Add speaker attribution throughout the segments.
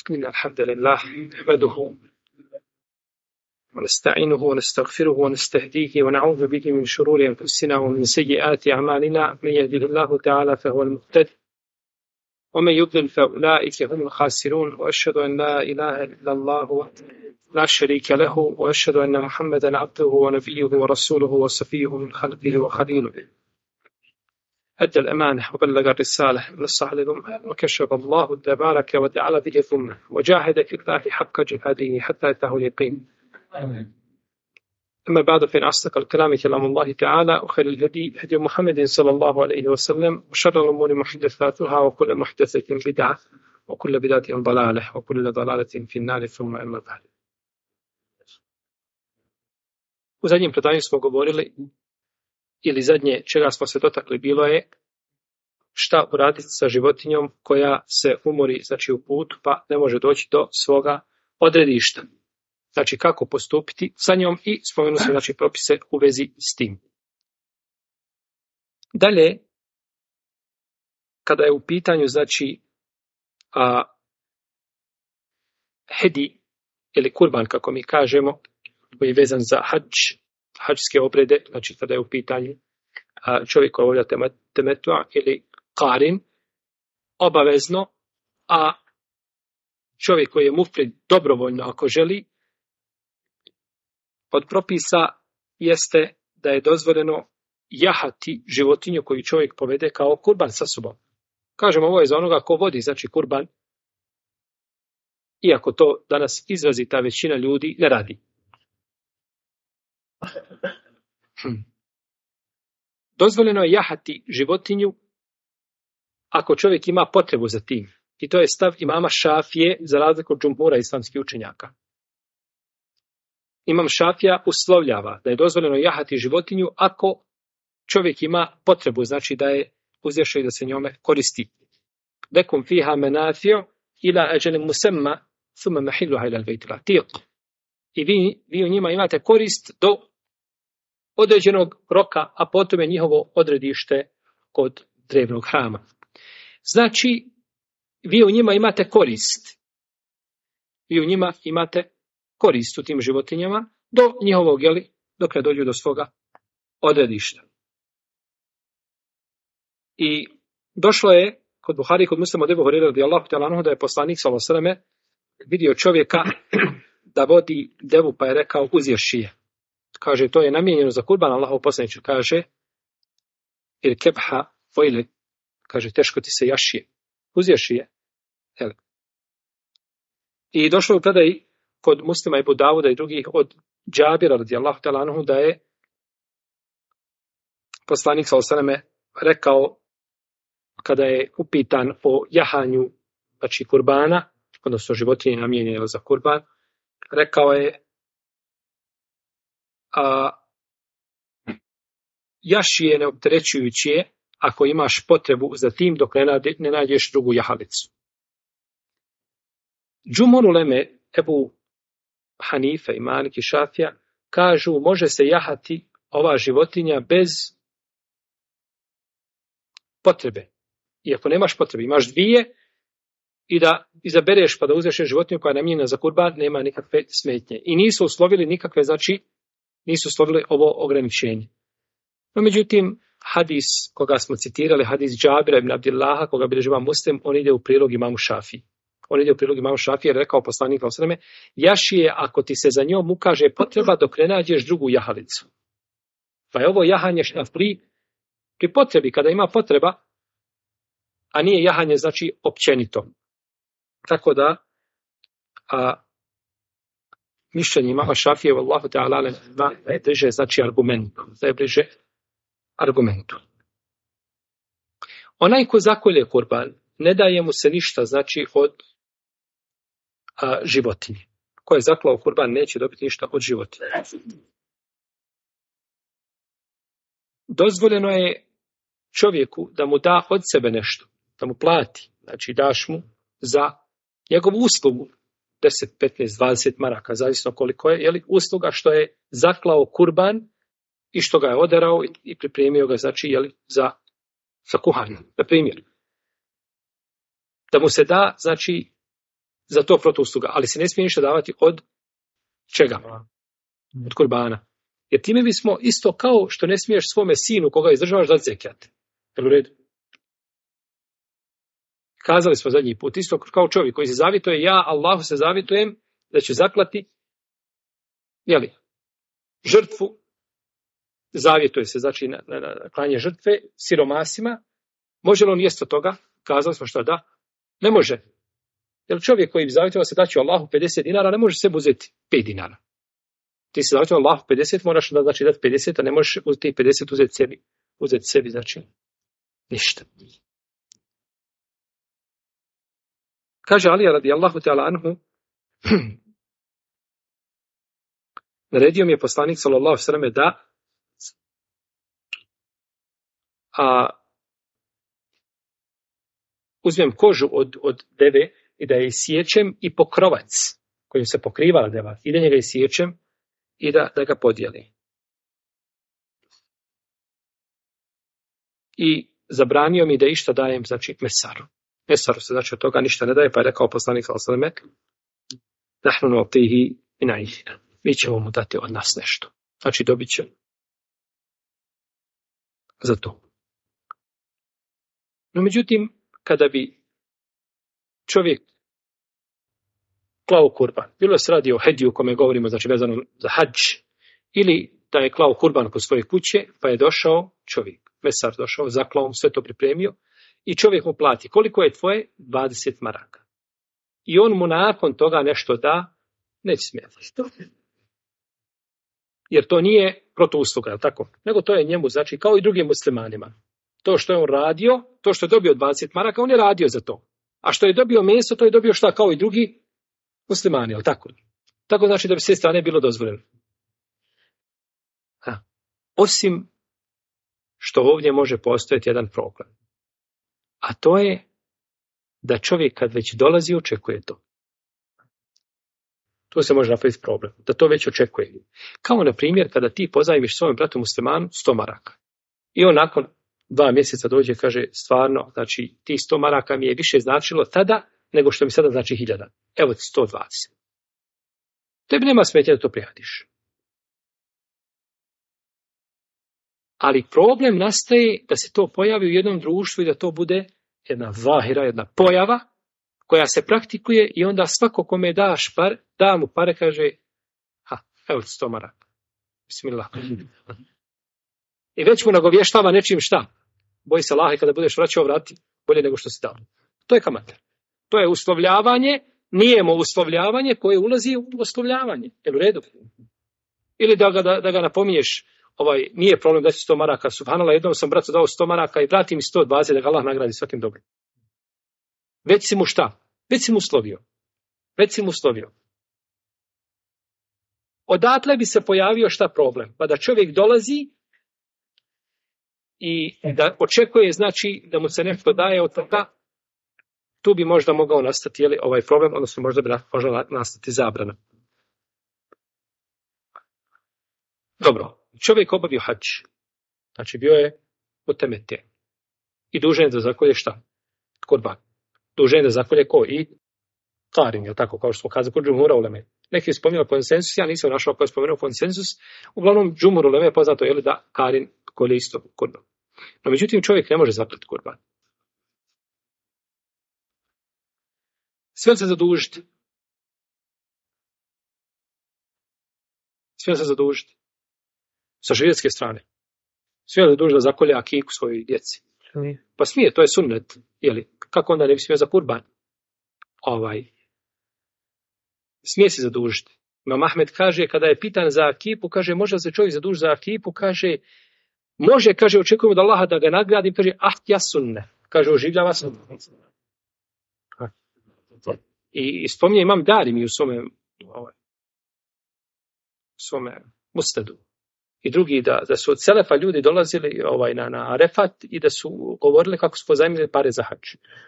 Speaker 1: إن الحمد لله نحمده ونستعينه ونستغفره ونستهديه ونعوذ به من شرور أنفسنا ومن سيئات أعمالنا. من يهده الله تعالى فهو المهتد ومن يضلل فأولئك هم الخاسرون. وأشهد أن لا إله إلا الله لا شريك له وأشهد أن محمدا عبده ونبيه ورسوله وصفيه من خلقه وخليله. أدى الأمانة وبلغ الرسالة ونصح للأمة وكشف الله تبارك وتعالى به الأمة وجاهد في الله حق جهاده حتى أتاه اليقين. أما بعد فإن أصدق الكلام كلام الله تعالى وخير الهدي هدي محمد صلى الله عليه وسلم وشر الأمور محدثاتها وكل محدثة بدعة وكل بدعة ضلالة وكل ضلالة في النار. ثم أما بعد. U zadnjem predavanju smo govorili, ili zadnje čega smo se dotakli, bilo je šta uraditi sa životinjom koja se umori, znači u putu, pa ne može doći do svoga odredišta. Znači kako postupiti sa njom i spomenuli smo znači propise u vezi s tim. Dalje, kada je u pitanju znači hedi ili kurban, kako mi kažemo, koji je vezan za hadžske obrede, znači kada je u pitanju čovjek koji obavlja temetua ili karin, obavezno, a čovjek koji je mufrid dobrovoljno ako želi, od propisa jeste da je dozvoljeno jahati životinju koju čovjek povede kao kurban sa sobom. Kažemo, ovo je za onoga ko vodi, znači kurban, iako to danas izrazita većina ljudi ne radi. Dozvoljeno je jahati životinju ako čovjek ima potrebu za tim. I to je stav imama Šafije za razliku od džumhura islamskih učenjaka. Imam Šafija uslovljava da je dozvoljeno jahati životinju ako čovjek ima potrebu, znači da je uzješao i da se njome koristi. Lekum fiha menafio ila ajalin musamma thumma mahilluha ila al-bayt al-atiq. I vi u njima imate korist do određenog roka, a potom je njihovo odredište kod drevnog hrama. Znači, vi u njima imate korist. Vi u njima imate korist u tim životinjama do njihovog, dok ne dođu do svoga odredišta. I došlo je kod Buhari, kod Muslima od Ebu Hurajre radijallahu ta'ala anhu da je poslanik sallallahu alejhi ve selleme vidio čovjeka da vodi devu, pa je rekao uzješi je. Kaže, to je namijenjeno za kurban, Allahov poslaniče, kaže, ili kebha fojle, kaže, teško ti se jašije. Uzješi je. I došlo u predaj kod Muslima Ebu Davuda i drugih od Džabira radijallahu ta'ala anhu da je poslanik sallallahu alejhi ve selleme rekao kada je upitan o jahanju, znači kurbana, odnosno životinje namijenjene za kurban, rekao je jašije neopterećujući je ako imaš potrebu za tim dok ne nađeš drugu jahalicu. Džumhur uleme, Ebu Hanife i Malik i Šafija kažu može se jahati ova životinja bez potrebe. I ako nemaš potrebe, imaš dvije i da izabereš pa da uzeš životinju koja je namijenjena za kurban, nema nikakve smetnje. I nisu uslovili nikakve, znači nisu uslovili ovo ograničenje. No, međutim, hadis koga smo citirali, hadis Džabira ibn Abdillaha, koga bilježi imam Muslim, on ide u prilog imamu Šafiji. On ide u prilog imamu Šafiji jer rekao poslanik sallallahu alejhi ve selleme, jašije ako ti se za njom ukaže potreba dok ne nađeš drugu jahalicu. Pa je ovo jahanje pri potrebi, kada ima potreba, a nije jahanje znači općenito. Tako da mišljenje imama Šafije vallahu ta'ala da je bliže znači argumentu. Onaj ko zakolje kurban, ne daje mu se ništa znači od životinje. Ko je zaklao kurban neće dobiti ništa od životinje. Dozvoljeno je čovjeku da mu da od sebe nešto, da mu plati, znači daš mu za njegovu uslugu 10, 15, 20 maraka, zavisno koliko je, usluga što je zaklao kurban i što ga je oderao i pripremio ga, znači, za kuhanje. Na primjer, da mu se da, znači, za to protuusluga, ali se ne smije ništa davati od čega? Od kurbana. Jer time bismo isto kao što ne smiješ svome sinu koga izdržavaš dati zekijat. Jel u redu? Kazali smo zadnji put, isto kao čovjek koji se zavjetuje, ja Allahu se zavjetujem da će zaklati žrtvu, zavjetuje se znači na klanje žrtve siromasima, može li on jest od toga? Kazali smo što da? Ne može. Jer čovjek koji bi zavjetovao se da će Allahu 50 dinara, ne može sebi uzeti 5 dinara. Ti se zavjetovao Allahu 50, moraš da znači dati 50, a ne možeš uzeti 50 uzeti sebi, znači ništa. Kaže Alija radijallahu ta'ala anhu, naredio mi je poslanik sallallahu alejhi ve selleme da uzmem kožu od deve i da je isječem i pokrovac kojim se pokrivala deva i da njega isječem i da ga podijeli. I zabranio mi da išta dajem, znači mesaru. Mesaru se znači od toga ništa ne daje, pa je rekao poslanik sallallahu alejhi ve selleme: "Nahnu nu'tihi min 'indina." Mi ćemo mu dati od nas nešto. Znači dobit će za to. No međutim, kada bi čovjek klao kurban, bilo se radi o hediju o kome govorimo, znači vezano za hadž, ili da je klao kurban kod svoje kuće, pa je došao čovjek, mesar došao, zaklao mu, sve to pripremio, i čovjek mu plati, koliko je tvoje? 20 maraka. I on mu nakon toga nešto da, neće smetati. Jer to nije protuusluga, je li tako? Nego to je njemu, znači, kao i drugim muslimanima. To što je on radio, to što je dobio 20 maraka, on je radio za to. A što je dobio meso, to je dobio šta kao i drugi muslimani, je li tako? Tako znači da bi s te strane bilo dozvoljeno. Osim što ovdje može postojati jedan problem. A to je da čovjek kad već dolazi očekuje to. Tu se može napraviti problem, da to već očekuje. Kao na primjer kada ti pozajmiš svojom bratu muslimanu 100 maraka. I on nakon 2 mjeseca dođe i kaže stvarno, znači ti 100 maraka mi je više značilo tada nego što mi sada znači 1000. Evo ti 120. Tebi nema smetnje da to prihvatiš. Ali problem nastaje da se to pojavi u jednom društvu i da to bude jedna zahira, jedna pojava koja se praktikuje i onda svako kome daš da mu pare kaže evo ti 100 maraka. Bismillah. I već mu nagovještava nečim šta. Boji se Allaha i kada budeš vraćao vrati bolje nego što si dao. To je kamata. To je uslovljavanje, nijemo uslovljavanje koje ulazi u uslovljavanje. Jel u redu? Ili da ga napominješ, nije problem da će 100 maraka. Subhanallah, jednom sam bratu dao 100 maraka i vrati mi 120 da ga Allah nagradi svakim dobrim. Već si mu šta? Već si mu uslovio. Odatle bi se pojavio šta problem? Pa da čovjek dolazi i da očekuje, znači, da mu se nešto daje od toga, tu bi možda mogao nastati ovaj problem, odnosno možda bi mogla nastati zabrana. Dobro, čovjek obavio hadž, znači bio je utemete i dužan je da zakolje šta? Kurban. Dužan je da zakolje ko? I karin, je tako, kao što smo kazali kod džumhura uleme. Neki je spomenuo konsensus, ja nisam našao ko je spomenuo konsensus, uglavnom džumhur uleme je poznato da karin kolje isto kurban. No međutim čovjek ne može zaklati kurban. Sve se zadužiti. Sa šerijatske strane. Sve da dužda zakolje akiku svojoj djeci. Pa smije, to je sunnet. Kako onda ne bi smio za kurban? Smije se zadužiti. Imam Ahmed kaže, kada je pitan za akipu, kaže, može se čovjek zadužiti za akipu, kaže, može, kaže, očekujemo da Allaha da ga nagradim, kaže, ja sunne. Kaže, oživljava se. I spominje imam Darimi u svome Mustadu. I drugi da su od selefa ljudi dolazili na Arefat i da su govorili kako su pozajmili pare za hadž.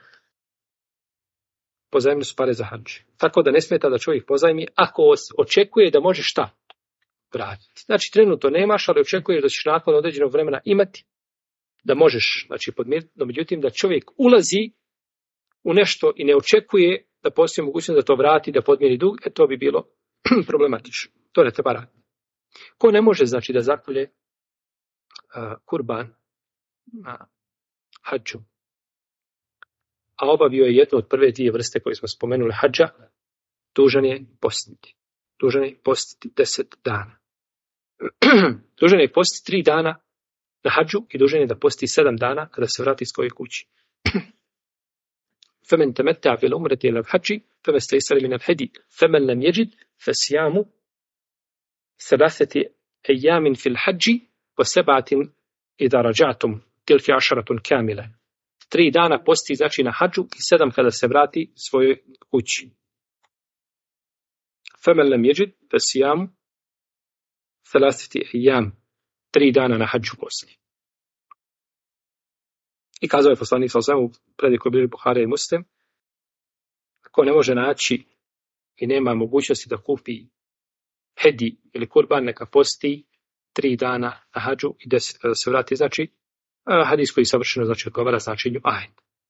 Speaker 1: Pozajmili su pare za hadž. Tako da ne smeta da čovjek pozajmi ako očekuje da može šta vratiti. Znači trenutno nemaš, ali očekuješ da ćeš nakon određenog vremena imati, da možeš, znači podmiriti. No međutim da čovjek ulazi u nešto i ne očekuje da postoji mogućnost da to vrati, da podmiri dug, to bi bilo problematično. To ne treba raditi. Ko ne može, znači, da zakolje kurban na hadžu, a obavio je jednu od prve dvije vrste koje smo spomenuli hadža, dužan je postiti. Dužan je postiti 10 dana. Dužan je postiti 3 dana na hadžu i dužan je da posti 7 dana kada se vrati iz svoje kući. فَمَنْ تَمَتَّعَ فِي الْعُمْرَةِ إِلَى الْحَجِّ فَمَا اسْتَيْسَرَ مِنَ الْهَدْيِ فَمَنْ لَمْ يَجِدْ فَصِيَامُ 3 أيام في الحج و7 إذا رجعتم تلك 10 كاملة. 3 dana posti znači na hadžu i 7 kada se vrati svojoj kući. فَمَنْ لَمْ يَجِدْ فَصِيَامُ 3 أيام. 3 dana na hadžu posti. I kazao je poslanik sallallahu alejhi ve sellem u predaj koji bilježi Buhari i Muslim, ko ne može naći i nema mogućnosti da kupi hedi ili kurban, neka posti 3 dana na hadžu i 10 kada se vrati. Znači, hadis koji savršeno znači odgovara značenju ajet.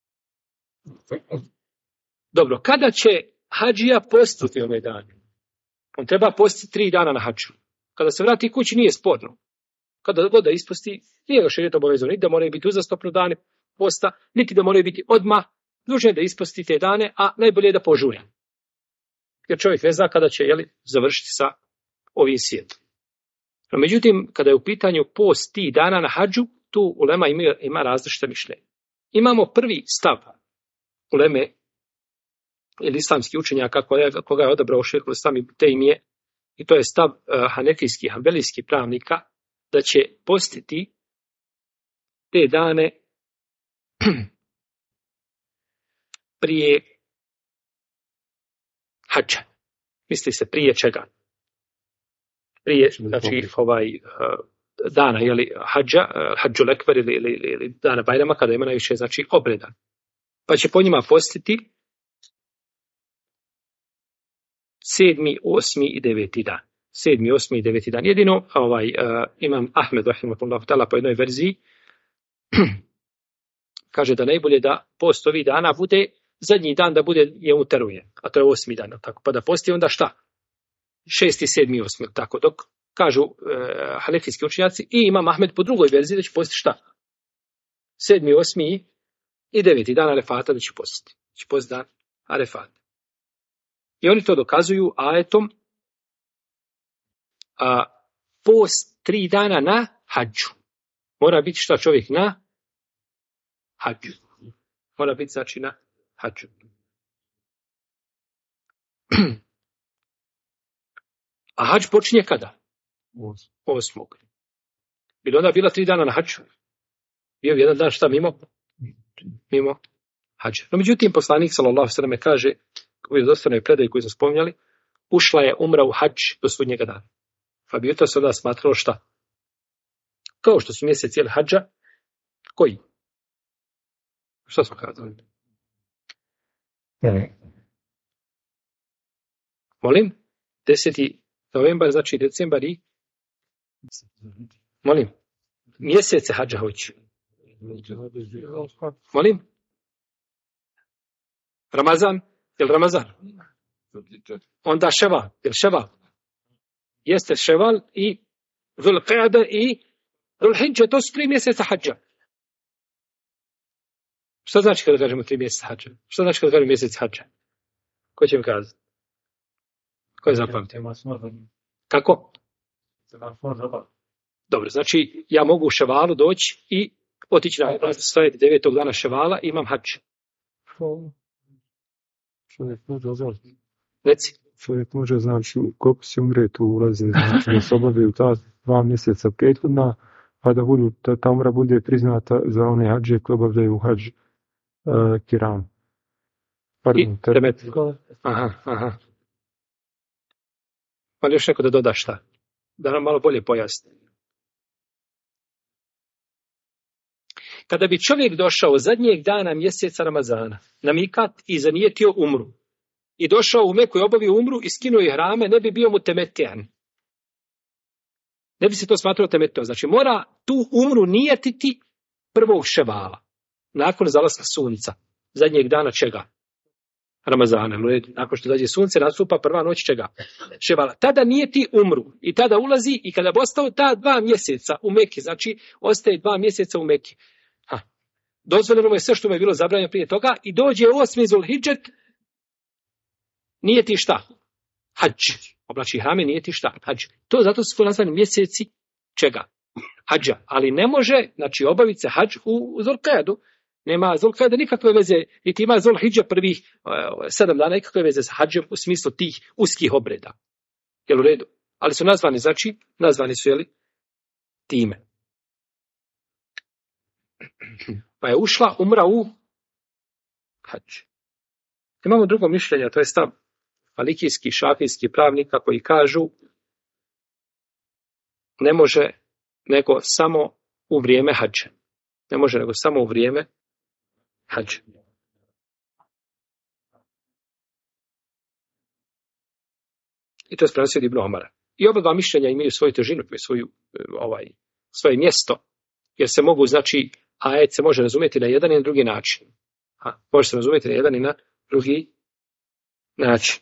Speaker 1: Dobro, kada će hadžija postiti ove dane? On treba postiti 3 dana na hadžu. Kada se vrati kući nije sporno. Kada god da isposti, nije ga šerijet obavezno, niti da moraju biti uzastopno dane posta, niti da moraju biti odmah. Dužno je da isposti te dane, a najbolje je da požuri. Jer čovjek ne zna kada će završiti sa ovim svijetom. No, međutim, kada je u pitanju post 3 dana na hadžu, tu ulema ima različite mišljenje. Imamo prvi stav uleme ili islamski učenjaka koga je odabrao šejh Islam Ibn Tejmije, i to je stav hanefijskih, hanbelijskih pravnika, da će postiti te dane prije hadža. Misli se prije čega? Prije, znači, dana, hadža, hadžul ekber ili dana Bajrama, kada ima najviše, znači, obreda. Pa će po njima postiti 7., 8. i 9. dan. 7., 8. i 9. dan. Jedino, imam Ahmed, rahimahullahu ta'ala, po jednoj verziji, kaže da najbolje da post ovih dana bude, zadnji dan da bude je uteruje, a to je 8. dan, tako, pa da posti onda šta? 6., 7., 8. tako, dok kažu hanefijski učenjaci i imam Ahmed po drugoj verziji da će postiti šta? 7., 8. i 9. dan Arefata da će postiti. Da će postiti dan Arefata. I oni to dokazuju ajetom post 3 dana na hadžu. Mora biti šta čovjek na hadžu. Mora biti znači na hadžu. A hadž počinje kada? 8. Bilo onda bila 3 dana na hadžu. Bio jedan dan šta mimo hadža. No međutim, poslanik sallallahu alejhi ve sellem kaže u vjerodostojnoj predaji koju smo spominjali, ušla je umra u hadž do sudnjega dana. Pa bi to se onda smatralo šta? Kao što su mjeseci el hadža, koji? Šta smo kazali? Molim? 10. novembar, znači decembar i? Molim? Mjesece hadža hoću. Molim? Ramazan? Jel Ramazan? Onda Ševal. Jel Ševal? Jeste Ševal i Zulqa'da i Zulhidža. To su 3 mjeseca hadža. Što znači kada kažemo 3 mjeseca hadža? Što znači kada kažemo mjesec hadža? Ko će mi kazati? Ko je zapamtio? Kako? Dobro, znači ja mogu u Ševalu doći i otići na 9. dana Ševala i imam hadž. Reci.
Speaker 2: Čovjek može, znači, koliko se umre tu ulazi, znači, da se obavljaju ta 2 mjeseca prethodna, pa da ta umra bude priznata za one hadže koji obavljaju hadž kiram.
Speaker 1: Pardon, temet. Aha. Ali još neko da doda šta? Da nam malo bolje pojasni. Kada bi čovjek došao zadnjeg dana mjeseca Ramazana na mikat i zanijetio umru i došao u Meku i obavio umru i skinuo ihrame, ne bi bio mu temetijan. Ne bi se to smatralo temetijom. Znači mora tu umru nijetiti 1. Ševala, nakon zalaska sunca, zadnjeg dana čega? Ramazana. Nakon što dođe sunce, nastupa prva noć čega? Ševala. Tada nije ti umru. I tada ulazi i kada bi ostao ta 2 mjeseca u Meki, znači ostaje 2 mjeseca u Meki. Dozvoljeno mu je sve što mu je bilo zabranjeno prije toga i dođe 8. Zulhidžet, nije ti šta? Hadž. Oblači hrame, nije ti šta? Hadž. To zato su nazvani mjeseci čega? Hadža. Ali ne može, znači, obaviti se hadž u Zulkadu. Nema Zulkada nikakve veze, niti ima Zulhidža prvih 7 dana nikakve veze sa hadžem u smislu tih uskih obreda. Jel u redu? Ali su nazvani, znači, nazvani su, jeli, time. Pa je ušla umra u hadž. Imamo drugo mišljenje, to je stav malikijski, šafijski pravnika koji kažu ne može nego samo u vrijeme hadža. Ne može nego samo u vrijeme hadža. I to je prenosio Ibn Omara. I oba dva mišljenja imaju svoju težinu, svoje mjesto, jer se mogu, znači, ajet se može razumjeti na jedan i na drugi način. Može se razumjeti na jedan i na drugi način.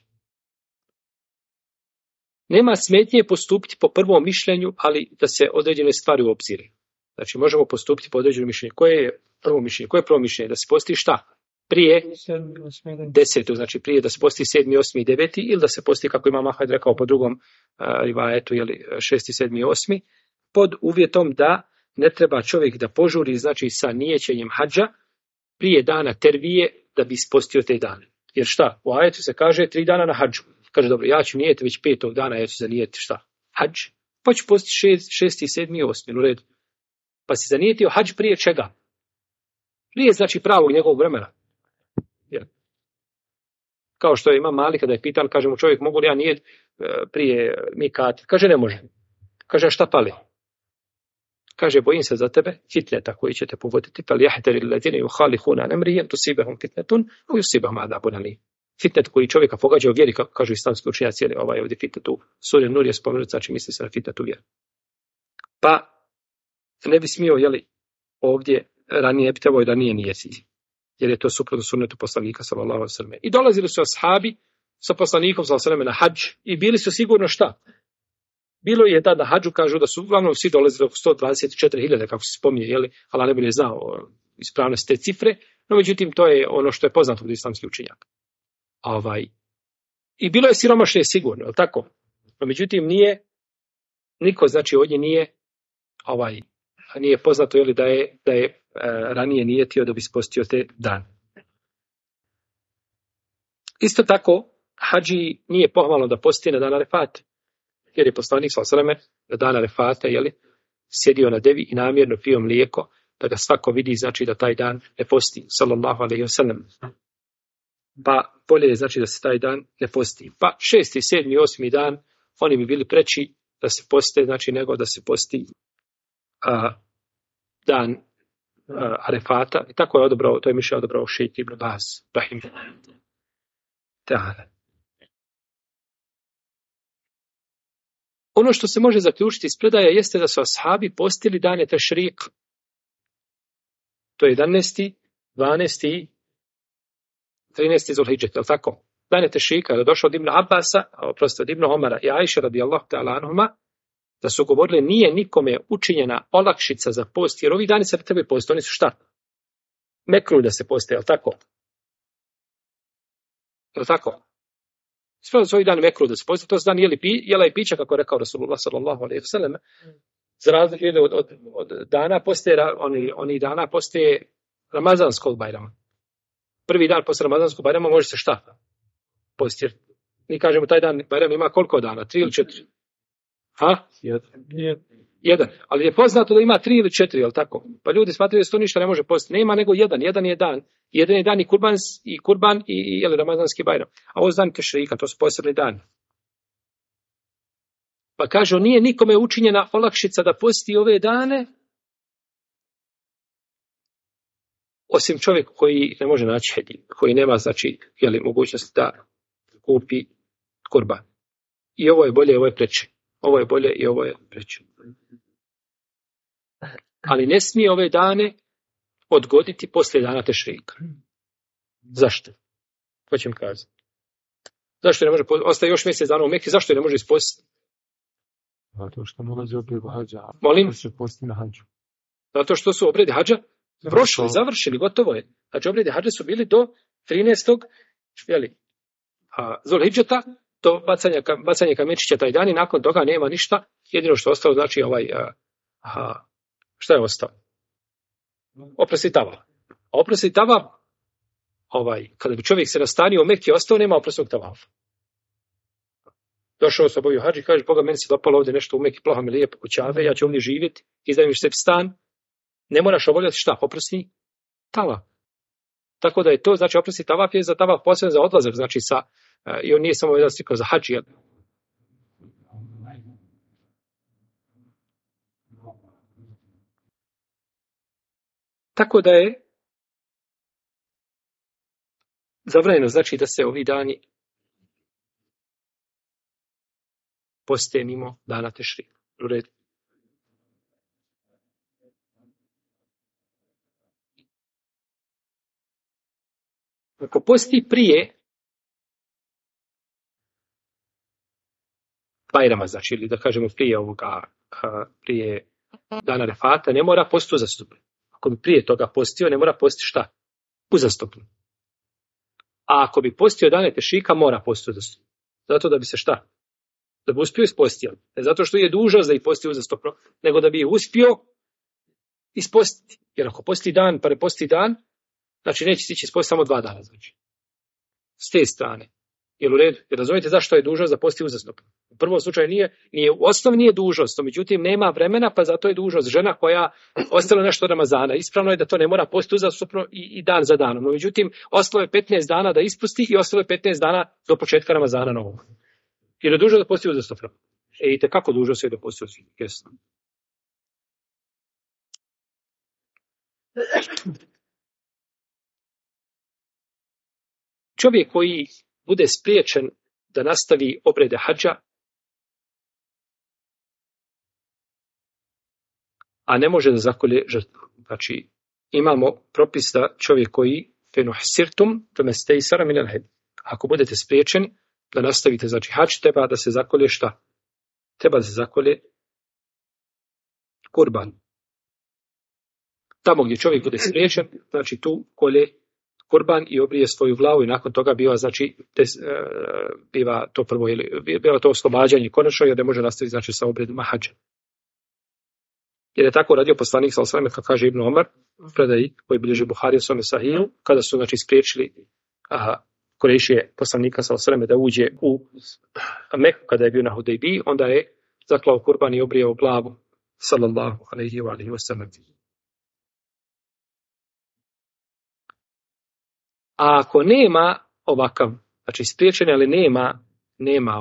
Speaker 1: Nema smetnje postupiti po prvom mišljenju, ali da se određene stvari u obziri. Znači, možemo postupiti po određenom mišljenju. Koje je prvo mišljenje? Koje je prvo mišljenje? Da se posti šta? Prije 10. Znači, prije da se posti 7., 8. i 9. ili da se posti, kako Imam Ahmed rekao po drugom rivajetu, 6., 7. i 8. pod uvjetom da ne treba čovjek da požuri, znači, sa nijećenjem hadža prije dana tervije da bi ispostio te dane. Jer šta? U ajetu se kaže 3 dana na hadžu. Kaže, dobro, ja ću nijeti već 5. dana, ja ću zanijeti šta? Hadž. Pa ću postiti 6., 7. i 8. u redu. Pa si zanijetio hadž prije čega? Prije, znači, pravog njegovog vremena. Ja. Kao što je Imam Malik kada je pitan, kaže mu čovjek, mogu li ja nijeti prije mikat? Kaže, ne može. Kaže, a šta pali? Kaže, bojim se za tebe fitneta koji će te povoditi. Fel jahteri ladine yuhalifuna an amrihi tusibahum fitnetun u yusibahum adabun alim. Fitnet koji čovjeka pogađa u vjeri, kako kažu islamski učenjaci, ovdje fitnetu sura Nur je spomenut, znači misli se na fitnetu vjeri. Pa ne bi smio, ovdje ranije, ne bi trebao i ranije nijetiti, jer je to suprotno sunnetu poslanika sallallahu alejhi ve sellem. I dolazili su ashabi sa poslanikom sallallahu alejhi ve sellem na hadž i bili su sigurno šta? Bilo je tada na hadžu, kažu da su uglavnom svi dolazili oko 124.000, kako se spominje, Allah ne bi znao ispravnost te cifre, no međutim to je ono što je poznato od islamskih učenjaka. I bilo je siromašne sigurno, ali tako? No međutim niko, znači ovdje nije poznato da je ranije nijetio da bi spostio te dane. Isto tako, hadži nije pohvalno da posti na dan Arefat, jer je poslanik sallallahu alejhi ve sellem na dan Arefata, sjedio na devi i namjerno pio mlijeko, da ga svako vidi, znači da taj dan ne posti, sallallahu alejhi ve sellem. Pa bolje je, znači, da se taj dan ne posti. Pa 6., 7. i 8. dan, oni bi bili preći da se poste, znači, nego da se posti dan Arefata. I tako je odobrao, to je mišljenje odobrao Šejh Ibn Baz, rahim. Ono što se može zaključiti iz predaja jeste da su ashabi postili dane tešrik. To je 11., 12., 13. Zulhidžet, je li tako? Dane tešrika, je došao od Ibn Abbasa, od Ibn Omara i Ajše radijallahu ta'ala anhuma, da su govorili nije nikome učinjena olakšica za post, jer ovi dani se trebaju posti, oni su šta? Mekruh da se poste, je li tako? Je li tako? Sve da su ovi dani mekruh da se poste, to su dan jela i pića, kako je rekao Rasulullah sallallahu alejhi ve sellem, za razliku od dana poste, oni dana poste Ramazanskog Bajrama. Prvi dan posle Ramazanskog Bajrama može se šta? Postiti. Mi kažemo taj dan Bajram ima koliko dana? 3 ili 4? Jedan. Ali je poznato da ima 3 ili 4, je li tako? Pa ljudi smatraju da se to ništa ne može postiti. Nema nego jedan. Jedan je dan. Jedan je dan i kurban i Ramazanski Bajram. A ovo je dan tešrika, to su posebni dani. Pa kažu, nije nikome učinjena olakšica da posti ove dane, osim čovjek koji ne može naći hediju, koji nema, znači, mogućnost da kupi kurban. I ovo je bolje, ovo je preče. Ovo je bolje i ovo je preče. Ali ne smije ove dane odgoditi poslije dana tešrika. Zašto? Ko će mi kazati? Zašto ne može, ostaje još mjesec dana u Mekki, zašto je ne može ispostiti?
Speaker 2: Zato što nalazi obred hađa.
Speaker 1: Molim?
Speaker 2: Se posti na hađu.
Speaker 1: Zato što su obredi hađa prošli, završili, gotovo je. Znači obredi hađa su bili do 13. Zulhidžeta, do bacanja kamenčića taj dan i nakon toga nema ništa. Jedino što je ostalo, znači šta je ostalo? Oprosti tava. Oprosti tava, kada bi čovjek se nastanio u Mekki ostao, nema oprostnog tavafa. Došao sam obavio hađi, kaže, Boga, meni se dopalo ovdje nešto u Mekki, plaho mi lijepo kućave, ja ću ovdje živjeti, izdajem mi sebi stan. Ne moraš obavljati šta? Oprosti tavaf. Tako da je to, znači oprosti tavaf je za tavaf posebno za odlazak, znači i on nije samo jedan stikao za hađi. Tako da je zabranjeno, znači da se ovi dani poste mimo dana tešrika. U redu. Ako posti prije Bajrama, znači, ili da kažemo prije dana Refata, ne mora postiti uzastopno. Ako bi prije toga postio, ne mora postiti šta? Uzastopno. A ako bi postio dane tešrika, mora postiti uzastopno. Zato da bi se šta? Da bi uspio ispostiti. Ne zato što je dužnost da ih posti uzastopno, nego da bi je uspio ispostiti. Jer ako posti dan, pa ne posti dan, znači neće stići ispostiti samo 2 dana. Znači. S te strane. Jel u redu? Jer razumijete zašto je dužnost da posti uzastopno? U prvom slučaju u osnovi nije dužnost, međutim nema vremena, pa zato je dužnost. Žena koja ostala nešto od Ramazana, ispravno je da to ne mora postiti uzastopno i dan za danom. No, međutim, ostalo je 15 dana da ispusti i ostalo je 15 dana do početka Ramazana novog. Jer je dužnost da posti uzastopno. I kako dužnost je da posti uzastopno? Čovjek koji bude spriječen da nastavi obrede hadža, a ne može da zakolje žrtvu. Znači, imamo propis da čovjek koji fenuhsirtum, to me stejsara minel hed. Ako budete spriječeni da nastavite, znači hadž, treba da se zakolje šta? Treba da se zakolje kurban. Tamo gdje čovjek bude spriječen, znači tu kolje kurban i obrije svoju glavu i nakon toga biva, znači, biva to prvo, biva to oslobađanje konačno, jer ne može nastaviti, znači, sa obredima hadža. Jer je tako radio poslanik sallallahu alejhi ve sellem, kako kaže Ibn Omar, predaj koji bilježi Buhari u svome Sahiju, kada su, znači, spriječili Kurejšije poslanika sallallahu alejhi ve sellem da uđe u Meku kada je bio na Hudejbiji, onda je zaklao kurban i obrijao glavu sallallahu alejhi ve sellem. A ako nema ovakav, znači spriječen, ali nema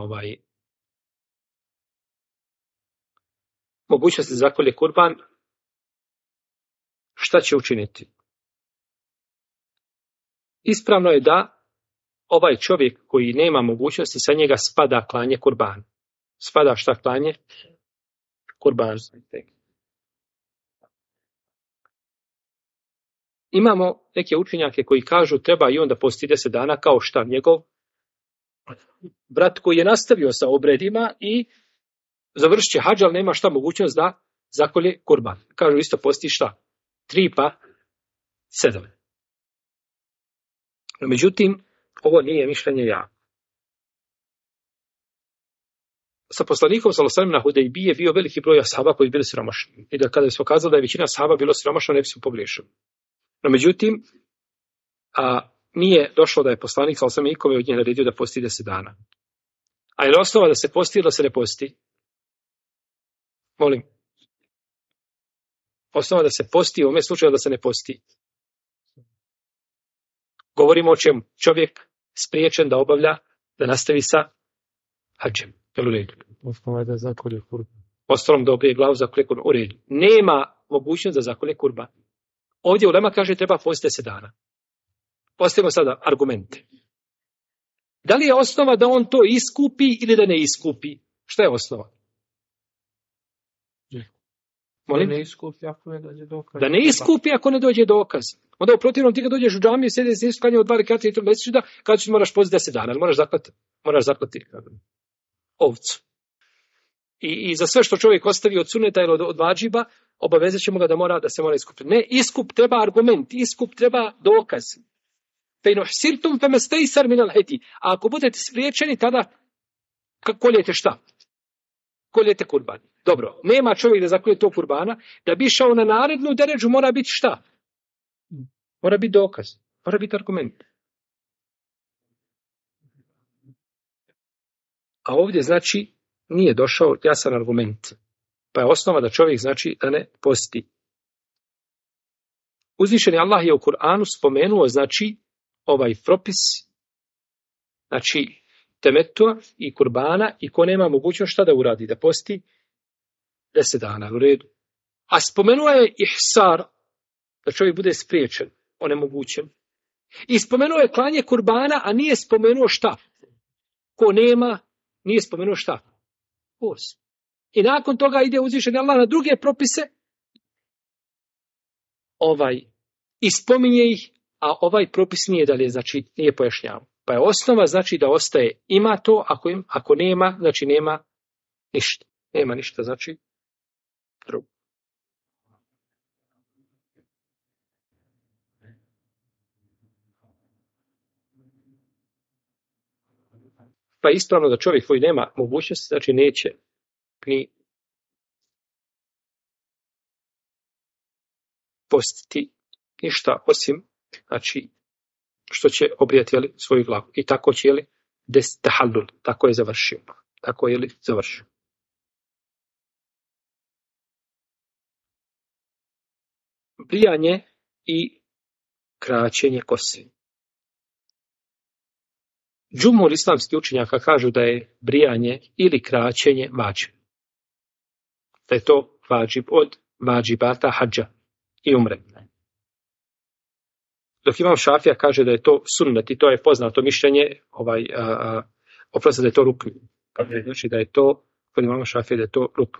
Speaker 1: mogućnosti da zakolje kurban, šta će učiniti? Ispravno je da ovaj čovjek koji nema mogućnosti, sa njega spada klanje kurban. Spada šta klanje? Kurban. Imamo neke učenjake koji kažu treba i on da posti 10 dana kao šta njegov brat koji je nastavio sa obredima i završit će hadž, ali nema šta mogućnost da zakolje kurban. Kažu isto posti šta? 3 pa 7. No, međutim, ovo nije mišljenje ja. Sa poslanikom sallallahu alejhi ve sellem na Hudejbiji je bio veliki broj ashaba koji bili siromašni. I da kada smo kazali da je većina ashaba bilo siromašno, ne bi se pogriješili. No, međutim, nije došlo da je poslanik sallallahu alejhi ve sellem ikome od njih naredio da posti 10 dana. A je li osnova da se posti ili da se ne posti? Molim. Osnova da se posti, u ovome slučaju da se ne posti. Govorimo o čemu? Čovjek spriječen da obavlja, da nastavi sa hadžem. Jel u redu?
Speaker 2: Osnova je da zakolje kurban.
Speaker 1: Ostalom da obrije glavu za kurban. U redu. Nema mogućnost da zakolje kurban. Ovdje ulema kaže treba postiti 10 dana. Postavimo sada argumente. Da li je osnova da on to iskupi ili da ne iskupi? Šta je osnova? Molim?
Speaker 3: Da ne iskupi ako ne dođe dokaz.
Speaker 1: Da ne iskupi ako ne dođe dokaz. Onda u protivnom ti kad dođeš u džamiju, sjediš se isklanjao od 2 rekata i to misliš da kad ćeš moraš poziti 10 dana, ali moraš zaklati ovcu. I za sve što čovjek ostavi od suneta ili od vađiba, obavezat ćemo ga da se mora iskupiti. Ne, iskup treba argument, iskup treba dokaz. Fejnuhsirtum femestejsar minal hedi. A ako budete spriječeni, tada koljete šta? Koljete kurban. Dobro, nema čovjek da zakolje to kurbana, da bi išao na narednu deređu mora biti šta? Mora biti dokaz, mora biti argument. A ovdje znači nije došao jasan argument. Pa je osnova da čovjek znači da ne posti. Uzvišeni Allah je u Kur'anu spomenuo znači ovaj propis, znači temetua i kurbana i ko nema mogućnost šta da uradi, da posti 10 dana u redu. A spomenuo je ihsar, da čovjek bude spriječen, onemogućen. I spomenuo je klanje kurbana, a nije spomenuo šta. Ko nema, nije spomenuo šta. Post. I nakon toga ide uzvišeni Allah na druge propise, i spominje ih, a ovaj propis nije dalje, znači nije pojašnjavao. Pa je osnova znači da ostaje, ima to, ako nema, znači nema ništa. Nema ništa, znači drugo. Pa je ispravno da čovjek koji nema mogućnosti, znači neće ni postiti ništa osim, znači, što će obrijati svoju glavu. I tako će tahallul, tako je završio. Tako je završio. Brijanje i kraćenje kose. Džumhur islamskih učenjaka kažu da je brijanje ili kraćenje vađib. Da je to vađib od vađibata hadža i umre. Dok Imam Šafija kaže da je to sunnet i to je poznato mišljenje, oprosti da je to rukn. Znači da je to, kod Imama Šafija da je to rukn.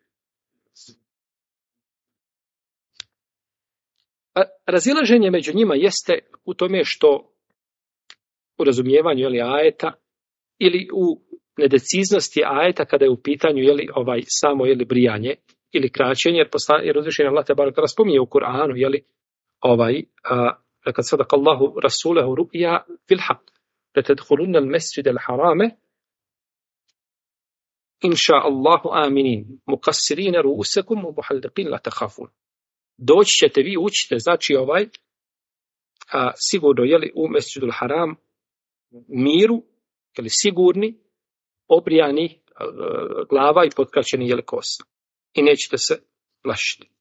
Speaker 1: Razilaženje među njima jeste u tome što u razumijevanju ajeta ili u nedeciznosti ajeta kada je u pitanju samo brijanje ili kraćenje, jer uzvišeni Allah te barek spominje u Kur'anu kad sadaqa Allahu rasulahu ru'ya fil haqq latadkhulunna al-masjid al-harama insha Allahu aminin muqassirin ru'usakum wa muhalliqin la takhafun. Doći ćete vi, učite, znači sigurno u Mesdžidul Haram miru, sigurni, obrijani glava i potkraćeni kosa. I nećete se plašiti.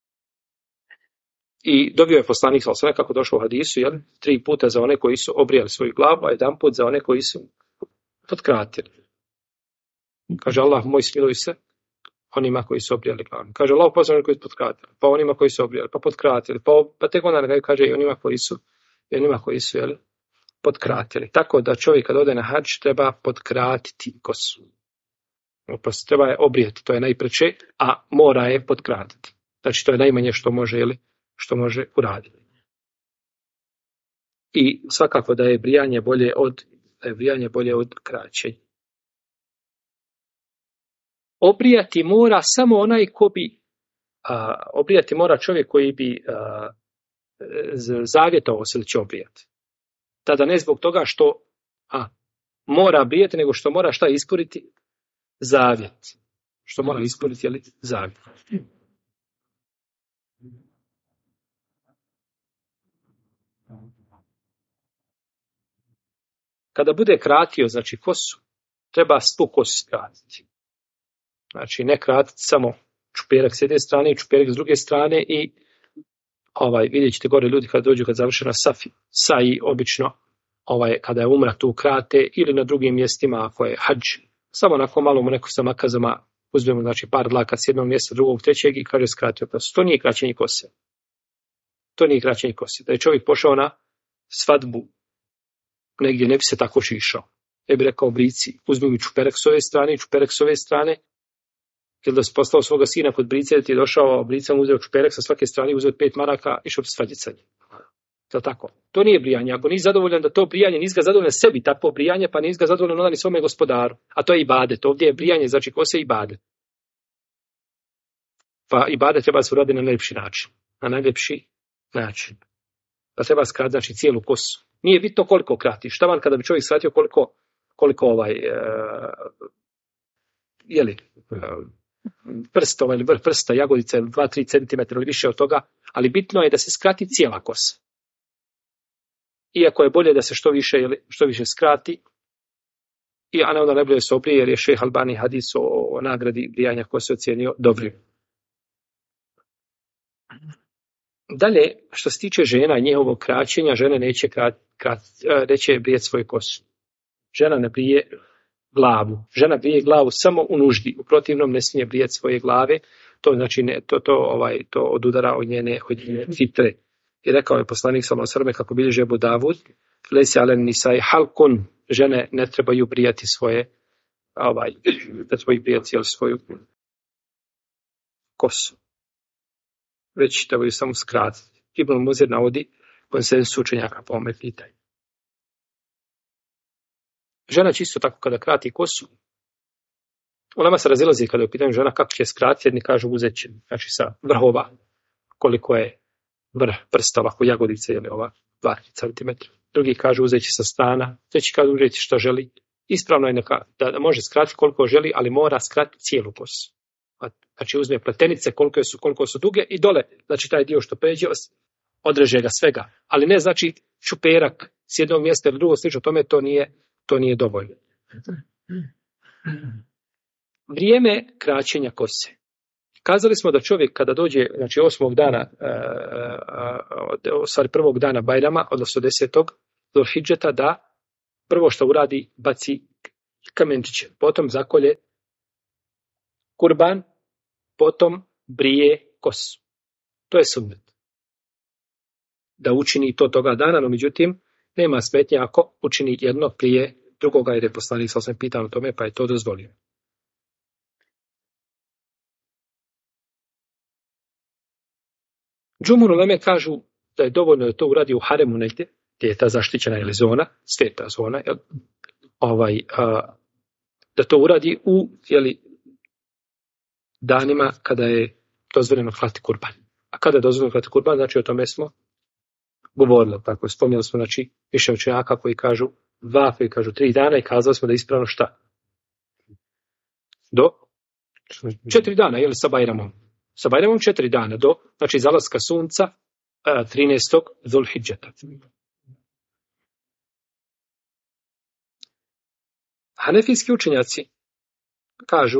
Speaker 1: I dobio je poslanik sallallahu kako došlo u hadisu, 3 puta za one koji su obrijali svoju glavu, a 1 put za one koji su potkratili. Kaže Allah, moj smiluj se onima koji su obrijali glavu. Kaže Allah, pa za one koji su potkratili, pa onima koji su obrijali, pa potkratili, pa tek onda na kraju kaže i onima koji su potkratili. Tako da čovjek kad ode na hadž treba potkratiti kosu. Treba je obrijati, to je najpreče, a mora je potkratiti. Znači to je najmanje što može uraditi. I svakako da je brijanje bolje od kraćenja. Obrijati mora samo onaj obrijati mora čovjek koji bi zavjetovao se da će obrijati. Tada ne zbog toga što mora brijati, nego što mora šta ispuniti? Zavjet. Što mora ispuniti, zavjet. Kada bude kratio, znači kosu, treba svu kosu skratiti. Znači ne kratiti samo čuperak s jedne strane i čuperak s druge strane i vidjet ćete gore ljudi kad dođu, kad završe na saji, obično kada je umra tu krate ili na drugim mjestima ako je hadž. Samo onako malo mu neko sa makazama uzmemo znači par dlaka s jednog mjesta, drugog, trećeg i kaže skratio kosu. To nije kraćenje kose. Da je čovjek pošao na svadbu negdje, ne bi se tako šišao. Ne bi rekao brici, uzmi mi čuperek s ove strane i čuperek s ove strane Ili da si poslao svoga sina kod brice, da ti je došao, bricom uzeo čuperek sa svake strane, uzeo 5 maraka i šao bi svađati sa njim. Je li tako? To nije brijanje. Ako nisi zadovoljan da to brijanje, nisi ga zadovoljan sebi, takvo brijanje, pa nisi ga zadovoljan onda ni svome gospodaru. A to je ibadet. Ovdje je brijanje, znači kose i ibadet. Pa ibadet treba se uraditi na najljepši način. Na najljepši način. Pa treba skratiti, znači, cijelu kosu. Nije bitno koliko kratiš. Šta van kada bi čovjek shvatio koliko prstova ili vrh prsta, jagodice, 2-3 cm ili više od toga, ali bitno je da se skrati cijela kosa. Iako je bolje da se što više skrati, a ne onda najbolje se obrije, jer je šejh Albani hadis o nagradi brijanja kose ocijenio dobrim. Dalje, što se tiče žena i njihovog kraćenja, žene neće brijeti svoju kosu. Žena ne brije glavu. Žena brije glavu samo u nuždi. U protivnom ne smije brijeti svoje glave. To znači to odudara od njene fitre. I rekao je poslanik sallallahu alejhi ve sellem kako bilježi Abu Davud, lejse alen nisai halkun, žene ne trebaju brijati svoju kosu. Već trebaju samo skratiti. Ibn Muzir navodi konsenzus učenjaka po ovome pitanju. Žena čisto tako kada krati kosu, ulema se razilazi kada je u pitanju žena kako će skratiti, jedni kažu uzet će, znači sa vrhova, koliko je vrh prsta, ovako jagodice ili ova 2 cm. Drugi kažu uzet će sa stana, treći kažu uzet će što želi. Ispravno je da može skratiti koliko želi, ali mora skratiti cijelu kosu. Znači uzme pletenice koliko su duge i dole, znači taj dio što pređe, odreže ga svega. Ali ne znači šuperak s jednog mjesta ili drugog slično tome, to nije dovoljno. Vrijeme kraćenja kose. Kazali smo da čovjek kada dođe, znači 8. dana, prvog dana Bajrama, odnosno 10. Zulhidžeta, da prvo što uradi baci kamenčiće, potom zakolje kurban, potom brije kosu. To je sunnet. Da učini to toga dana, no međutim, nema smetnje ako učini jedno prije drugoga, jer je poslanik sallallahu pitan o tome, pa je to dozvolio. Džumhur uleme kažu da je dovoljno da to uradi u haremu negdje, gdje je ta zaštićena ili zona, sveta zona, da to uradi u danima kada je dozvoljeno klati kurban. A kada je dozvoljeno klati kurban, znači o tome smo govorili. Tako spominjali smo, znači, više učenjaka koji kažu 2, koji kažu 3 dana i kazali smo da je ispravno šta? Do 4 dana, sa Bajramom. Sa Bajramom 4 dana, do, znači, zalaska sunca 13. Zulhidžeta. Hanefijski učenjaci kažu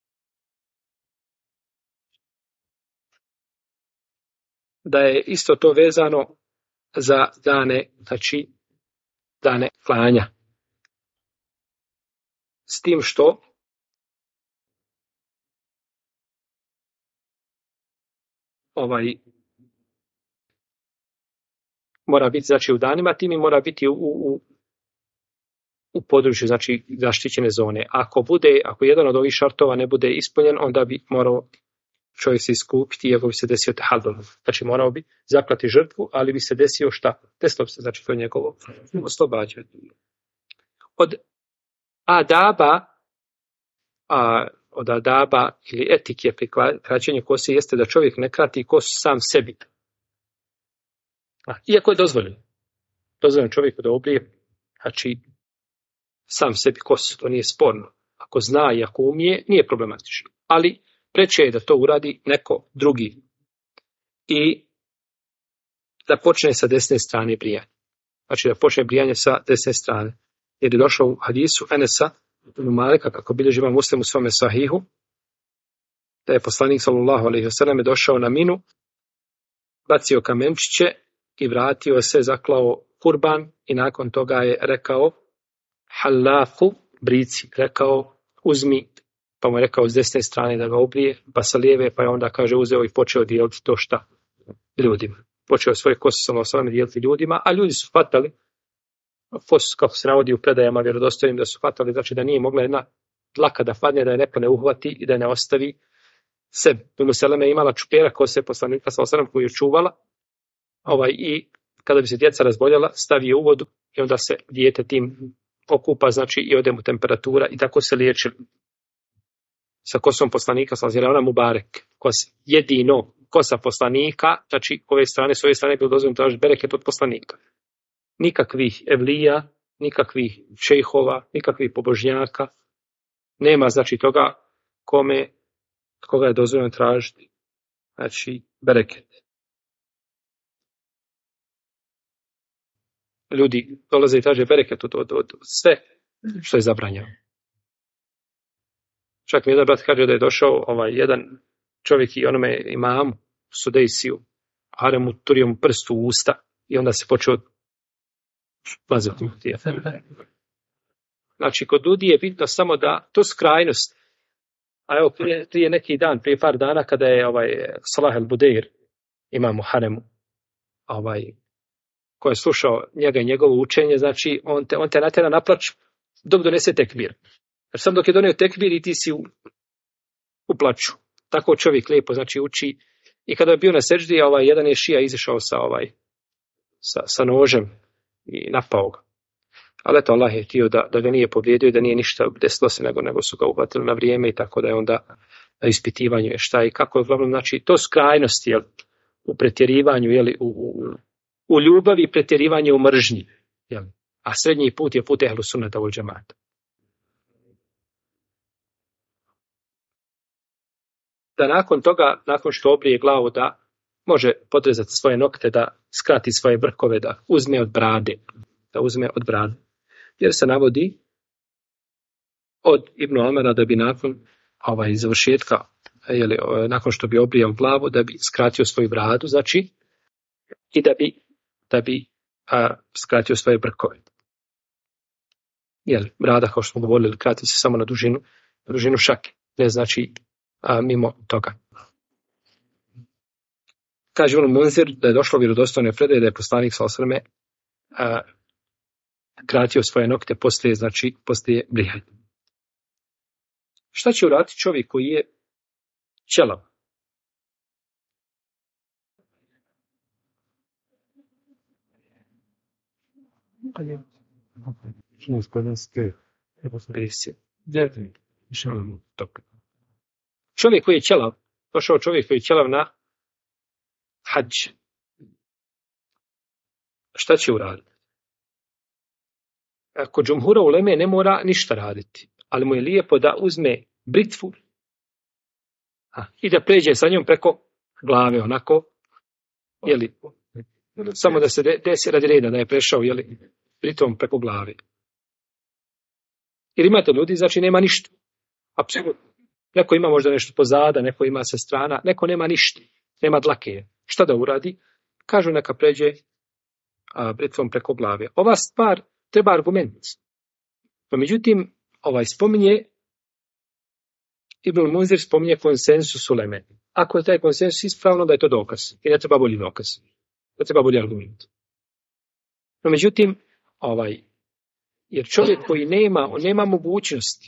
Speaker 1: da je isto to vezano za dane, znači dane klanja. S tim što mora biti, znači, u danima, tim i mora biti u području, znači, zaštićene zone. Ako jedan od ovih šartova ne bude ispunjen, onda bi morao čovjek se iskupiti, iako bi se desio tahallul. Znači, morao bi zaklati žrtvu, ali bi se desio šta? Desilo bi se, znači, to je njegovo oslobađanje. Od adaba ili etike pri kraćenju kose jeste da čovjek ne krati kosu sam sebi. Iako je dozvoljeno. Dozvoljeno čovjeku da obrije, znači, sam sebi kosu, to nije sporno. Ako zna i ako umije, nije problematično. Ali preče je da to uradi neko drugi i da počne sa desne strane brijanje. Znači da počne brijanje sa desne strane. Jer je došao u hadisu Enesa ibn Malika, kako bilježi Imam Muslim u svome sahihu, da je poslanik sallallahu alejhi ve sellem došao na Minu, bacio kamenčiće i vratio se, zaklao kurban i nakon toga je rekao halafu, brici, rekao uzmi, pa mu je rekao s desne strane da ga obrije, pa sa lijeve, pa je onda kaže uzeo i počeo dijeliti to šta ljudima. Počeo svoje kose sallallahu dijeliti ljudima, a ljudi su hvatali, kako se navodi u predajama vjerodostojnim, da su hvatali, znači da nije mogla jedna dlaka da padne, da je neko ne uhvati i da ne ostavi, sebi. Umu Seleme imala čupera kose poslanika sallallahu alejhi ve sellem koju je čuvala. I kada bi se djeca razboljela, stavi je u vodu i onda se dijete tim okupa, znači i ode mu temperatura i tako se liječi sa kosom poslanika sallallahu alejhi ve sellem mubarek. Jedino kosa poslanika, znači s ove strane je bilo dozvoljeno tražiti bereket od poslanika. Nikakvih evlija, nikakvih šejhova, nikakvih pobožnjaka. Nema znači toga koga je dozvoljeno tražiti. Znači bereket. Ljudi dolaze i traže bereket od sve što je zabranjeno. Čak mi jedan brat kaže da je došao jedan čovjek i onome imamu Sudejsiju, haremu turio mu prst u usta i onda se počeo mazati. Znači, kod ljudi je bitno samo da to skrajnost. A evo, prije par dana, kada je Salah el-Budeir, imam u haremu, ko je slušao njega i njegovo učenje, znači, on te natjera na plač dok donese tekbir. Znači, sam dok je donio tekbir i ti si u plaču. Tako čovjek lijepo, znači, uči. I kada je bio na seždi, jedan je šija izišao sa nožem i napao ga. Ali eto, Allah je htio da ga nije povrijedio i da nije ništa desilo se, nego su ga uhvatili na vrijeme i tako da je onda na ispitivanju je šta i kako je uglavnom, znači, to skrajnost, u pretjerivanju, u ljubavi i pretjerivanje u mržnji, a srednji put je put ehlu sunneta wal džemata. Da nakon toga, nakon što obrije glavu, da može podrezati svoje nokte, da skrati svoje brkove, da uzme od brade. Jer se navodi od Ibn Omara da bi nakon završetka, nakon što bi obrijao glavu, da bi skratio svoju bradu, znači, i da bi skratio svoje brkove. Jer brada, kao što smo govorili, krati se samo na dužinu šake, ne znači mimo toga. Kaže Ibn Munzir da je došlo vjerodostojne predaje da je poslanik sallallahu alejhi ve sellem kratio svoje nokte poslije brihanja. Šta će uraditi čovjek koji je ćelav? Čovjek koji je ćelav, došao čovjek koji je ćelav na hadž. Šta će uraditi? Kod džumhura uleme ne mora ništa raditi, ali mu je lijepo da uzme britvu i da pređe sa njom preko glave, onako, samo da se desi radi reda, da je prešao, britvom preko glave. Jer imate ljudi, znači nema ništa. Apsolutno. Neko ima možda nešto pozada, neko ima sa strana, neko nema ništa, nema dlake. Šta da uradi? Kažu neka pređe britvom preko glave. Ova stvar treba argument. No, međutim, spominje, Ibn Munzir spominje konsensus uleme. Ako je taj konsensus ispravno, da je to dokaz. I ne treba bolji dokaz. Ne treba bolji argument. No, međutim, jer čovjek koji nema mogućnosti,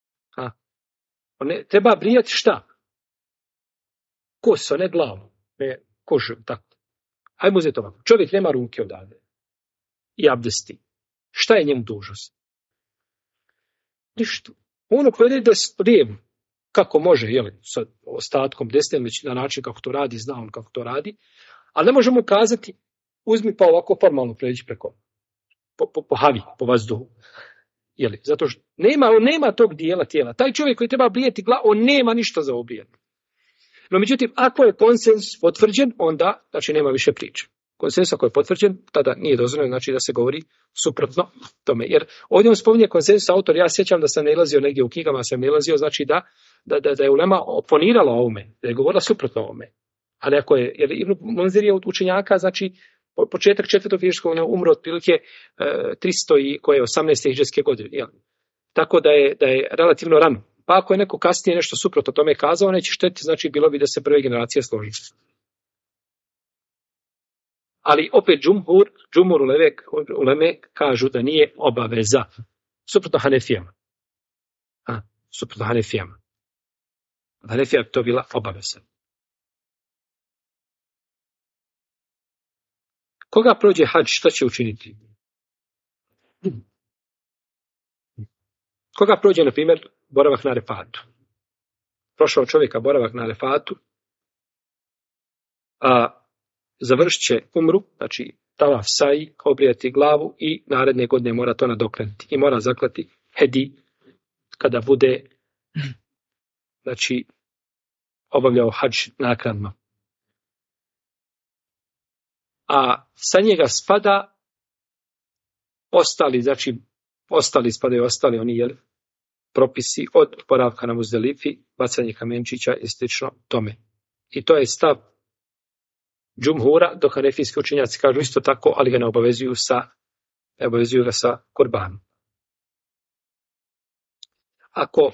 Speaker 1: treba brijati šta? Koso, ne glavu, ne kožu, tako. Hajmo uzeti ovako. Čovjek nema ruke odavde i abdesti. Šta je njemu dužnost? Ništa. Ono pojede da sprijem kako može, sa ostatkom desne, već na način kako to radi, zna on kako to radi, ali ne možemo kazati, uzmi pa ovako formalno pređi preko, po havi, po vazduhu. Zato što nema tog dijela tijela. Taj čovjek koji treba brijeti glavu, on nema ništa za obrijati. No, međutim, ako je konsens potvrđen, onda, znači, nema više priče. Konsens ako je potvrđen, tada nije dozvoljeno, znači da se govori suprotno tome. Jer ovdje on spominje konsensus autor, ja sjećam da sam nailazio negdje u knjigama, znači da je ulema oponirala ovome, da je govorila suprotno ovome. Ali ako je, jer Ibn Munzir je od učenjaka, znači, početak 4. hidžrskog, on je umro otprilike 18. hidžrske godine. Tako da je relativno rano. Pa ako je neko kasnije nešto suprotno tome kazao, neće šteti, znači bilo bi da se prve generacije složi. Ali opet džumhur uleme kažu da nije obaveza. Suprotno Hanefijama. Hanefija bi to bila obaveza. Koga prođe hadž, što će učiniti? Koga prođe, na primjer, boravak na Arefatu? Prošao čovjeka boravak na Arefatu, a završit će umru, znači tavaf sa'i, obrijati glavu i naredne godine mora to nadoknaditi. I mora zaklati hedi kada bude, znači, obavljao hadž naknadno. A sa njega spada ostali, znači, ostali oni, jel, propisi od boravka na Muzdelifi, bacanje kamenčića i slično tome. I to je stav džumhura, dok hanefijski učenjaci kažu isto tako, ali ga ne obavezuju ga sa kurbanom. Ako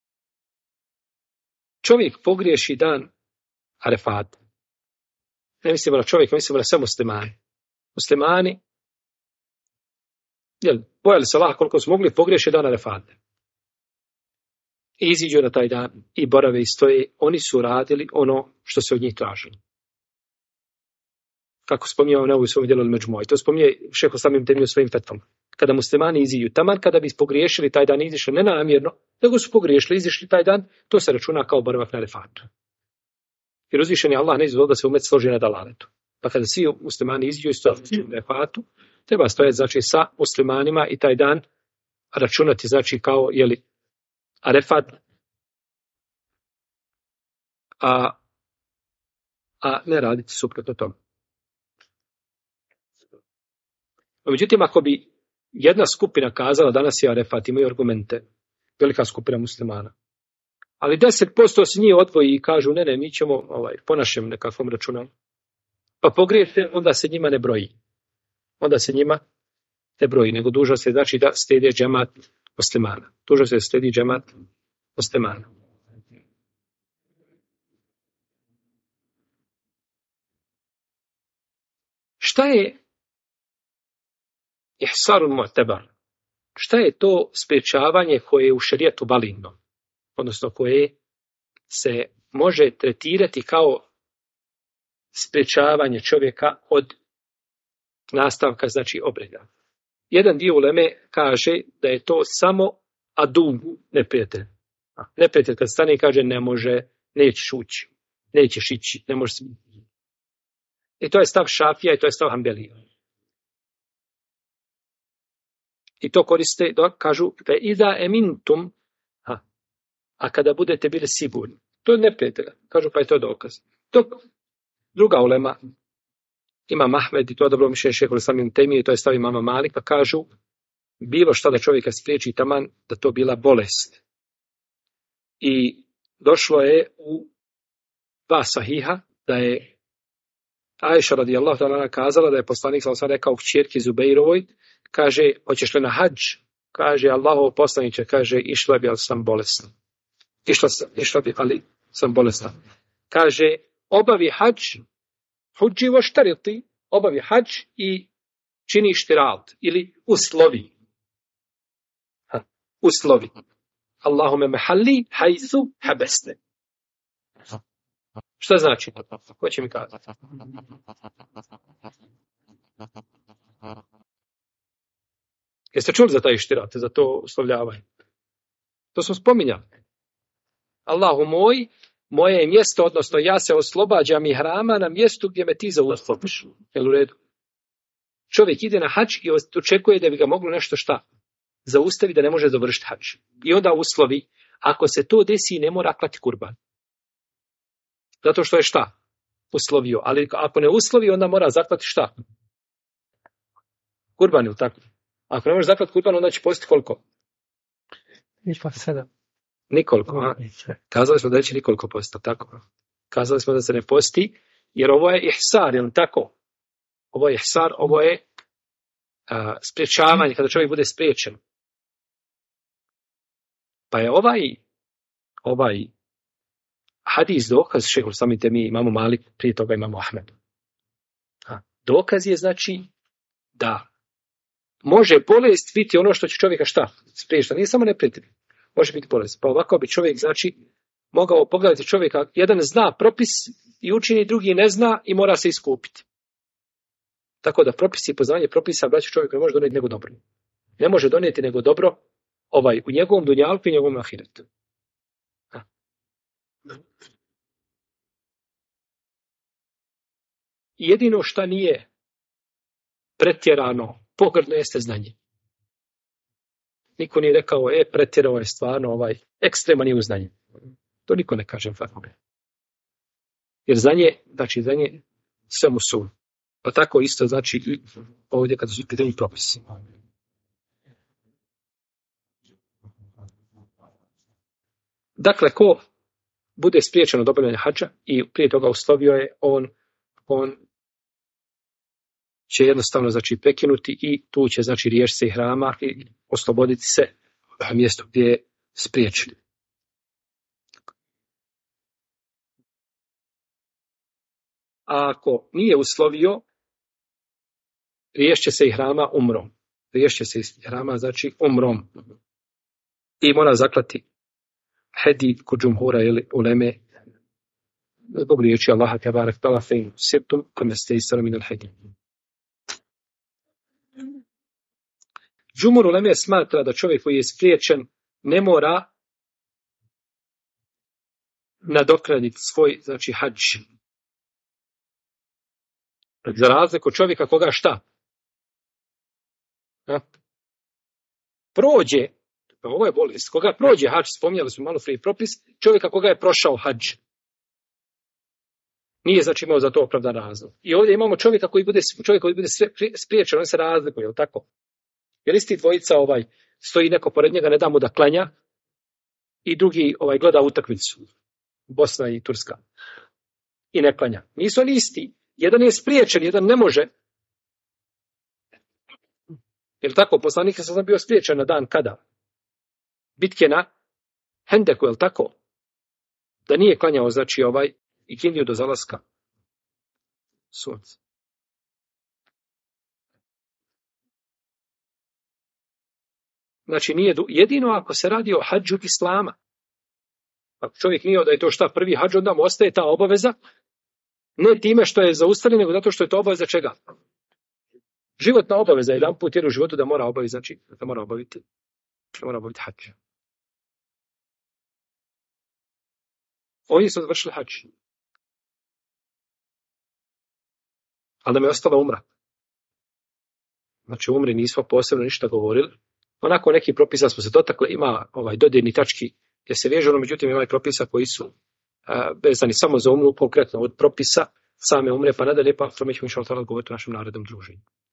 Speaker 1: čovjek pogriješi dan Arefata, ne mislimo na čovjeka, mislimo na sve muslimani. Muslimani, bojali se Allah koliko su mogli, pogriješi dan Arefata. I iziđu na taj dan i borave i stoje, oni su radili ono što se od njih tražilo. Kako spominjao na ovoj svom djelu Međmua. I to spominje šejh samim temio svojim fetvama. Kada muslimani iziđu, taman kada bi pogriješili taj dan, izišli nenamjerno, nego su pogriješili, izišli taj dan, to se računa kao boravak na Arefatu. Jer uzvišeni Allah ne izvoli da se umet složi na dalaletu. Pa kada svi muslimani iziđu i stoje na Arefatu, treba stojati, znači, sa muslimanima i taj dan računati, znači, kao, jeli, Arefat, a ne raditi suprotno tome. Međutim, ako bi jedna skupina kazala danas je Arefat, imaju argumente, velika skupina muslimana, ali 10% se njih odvoji i kažu ne, mi ćemo po našem nekakvom računanju, pa pogriješite, onda se njima ne broji. Onda se njima ne broji, nego dužnost je, znači, da slijede džemat muslimana. Dužnost je da slijedi džemat muslimana. Šta je ihsarul mu'tabar? Šta je to spriječavanje koje je u šerijetu validno? Odnosno koje se može tretirati kao spriječavanje čovjeka od nastavka, znači, obreda. Jedan dio uleme kaže da je to samo adu, neprijatelj. Neprijatelj kad stane i kaže ne može, nećeš ući, nećeš ići, ne možeš. I to je stav Šafija i to je stav Hanbelija. I to koriste, kažu, fe iza emintum, a kada budete bili sigurni. To je neprijatelj. Kažu, pa je to dokaz. Dok druga ulema, Imam Ahmed, i to je dobro mišljenje šejha samim Temije, to je stav imama Malika, kažu, bilo šta da čovjeka spriječi taman, da to bila bolest. I došlo je u dva sahiha, da je Ajša radijallahu ta'ala kazala da je poslanik sallallahu alejhi ve sellem rekao kćerki Zubeirovoj, kaže, hoćeš li na hadž? Kaže, Allahov poslaniče, kaže, išla bi, ali sam bolesna. Išla bi, ali sam bolesna. Kaže, obavi hadž, huđi vo štariti, obavi hadž i čini štirat, ili uslovi. Uslovi. Allahume mehalli hajzu habesne. Šta znači? Ko će mi kazati? Jeste čuli za taj štirat, za to uslovljavanje? To smo spominjali. Allahu moj, moje je mjesto, odnosno ja se oslobađam i hrama na mjestu gdje me ti zauslobiš. Jel u redu? Čovjek ide na hadž i očekuje da bi ga moglo nešto šta? Zaustavi da ne može završiti hadž. I onda uslovi, ako se to desi, ne mora klati kurban. Zato što je šta? Uslovio. Ali ako ne uslovi, onda mora zaklati šta? Kurban, ili tako? Ako ne može zaklati kurban, onda će postiti koliko?
Speaker 3: Ipak 7.
Speaker 1: Nikoliko, a? Kazali smo da će nikoliko postati, tako? Kazali smo da se ne posti, jer ovo je ihsar, jel tako? Ovo je ihsar, ovo je spriječavanje, kada čovjek bude spriječen. Pa je ovaj hadis dokaz, šejhul samim Temije, imamo Malik, prije toga imamo Ahmed. Dokaz je, znači, da može bolest biti ono što će čovjeka šta? Spriječiti. Nije samo neprijatelj. Može biti bolest. Pa ovako bi čovjek, znači, mogao pogledati čovjeka, jedan zna propis i učini, drugi ne zna i mora se iskupiti. Tako da propisi i poznavanje propisa, braćo, čovjek ne može donijeti nego dobro. Ne može donijeti nego dobro u njegovom dunjalku i njegovom ahiretu. Jedino šta nije pretjerano, pogrdno jeste znanje. Niko nije rekao, pretjerao je stvarno ekstreman je u znanje. To niko ne kaže. Jer znanje sve mu su. Pa tako isto znači ovdje kada su pitanje propisi. Dakle, ko bude spriječen od obavljanja hadža i prije toga uslovio je, on će jednostavno prekinuti i tu će riješiti se ihrama i osloboditi se mjesto gdje je spriječen. A ako nije uslovio, riješit će se ihrama umrom. Riješit će se ihrama umrom. I mora zaklati hedi kod džumhura ili uleme zbog riječi Allaha tebarek tala fejn sirtum kome ste isra min al hedi. Džumhur uleme smatra da čovjek koji je spriječen ne mora nadoknaditi svoj hadž. Za razliku čovjeka koga šta? Prođe, ovo je bolest, koga prođe hadž, spominjali smo malo prije propis, čovjeka koga je prošao hadž. Nije imao za to opravdan razlog. I ovdje imamo čovjeka koji bude spriječen, on se razlikuje, je li tako? Jer isti dvojica stoji neko pored njega, ne da mu da klanja i drugi gleda utakmicu, Bosna i Turska. I ne klanja. Nisu oni isti. Jedan je spriječen, jedan ne može. Jer tako, poslanik sam bio spriječen na dan kada? Bitke na Hendeku, je li tako? Da nije klanjao, i kindiju do zalaska sunca. Nije jedino ako se radi o hadžu islama. Ako čovjek nije da je to šta prvi hadž, onda mu ostaje ta obaveza, ne time što je zaustavljen, nego zato što je to obaveza čega? Životna obaveza, jedan put u životu da mora obaviti, da mora obaviti hadž. Oni su završili hadž. Ali da mi je ostala umra. Umri nismo posebno ništa govorili. Onako neki propisa smo se dotakli, ima dodirni tački gdje se vežu, međutim ima i propisa koji su vezani samo za umru, konkretno od propisa same umre pa nadalje, pa to mi ćemo govoriti o našem narednom druženju.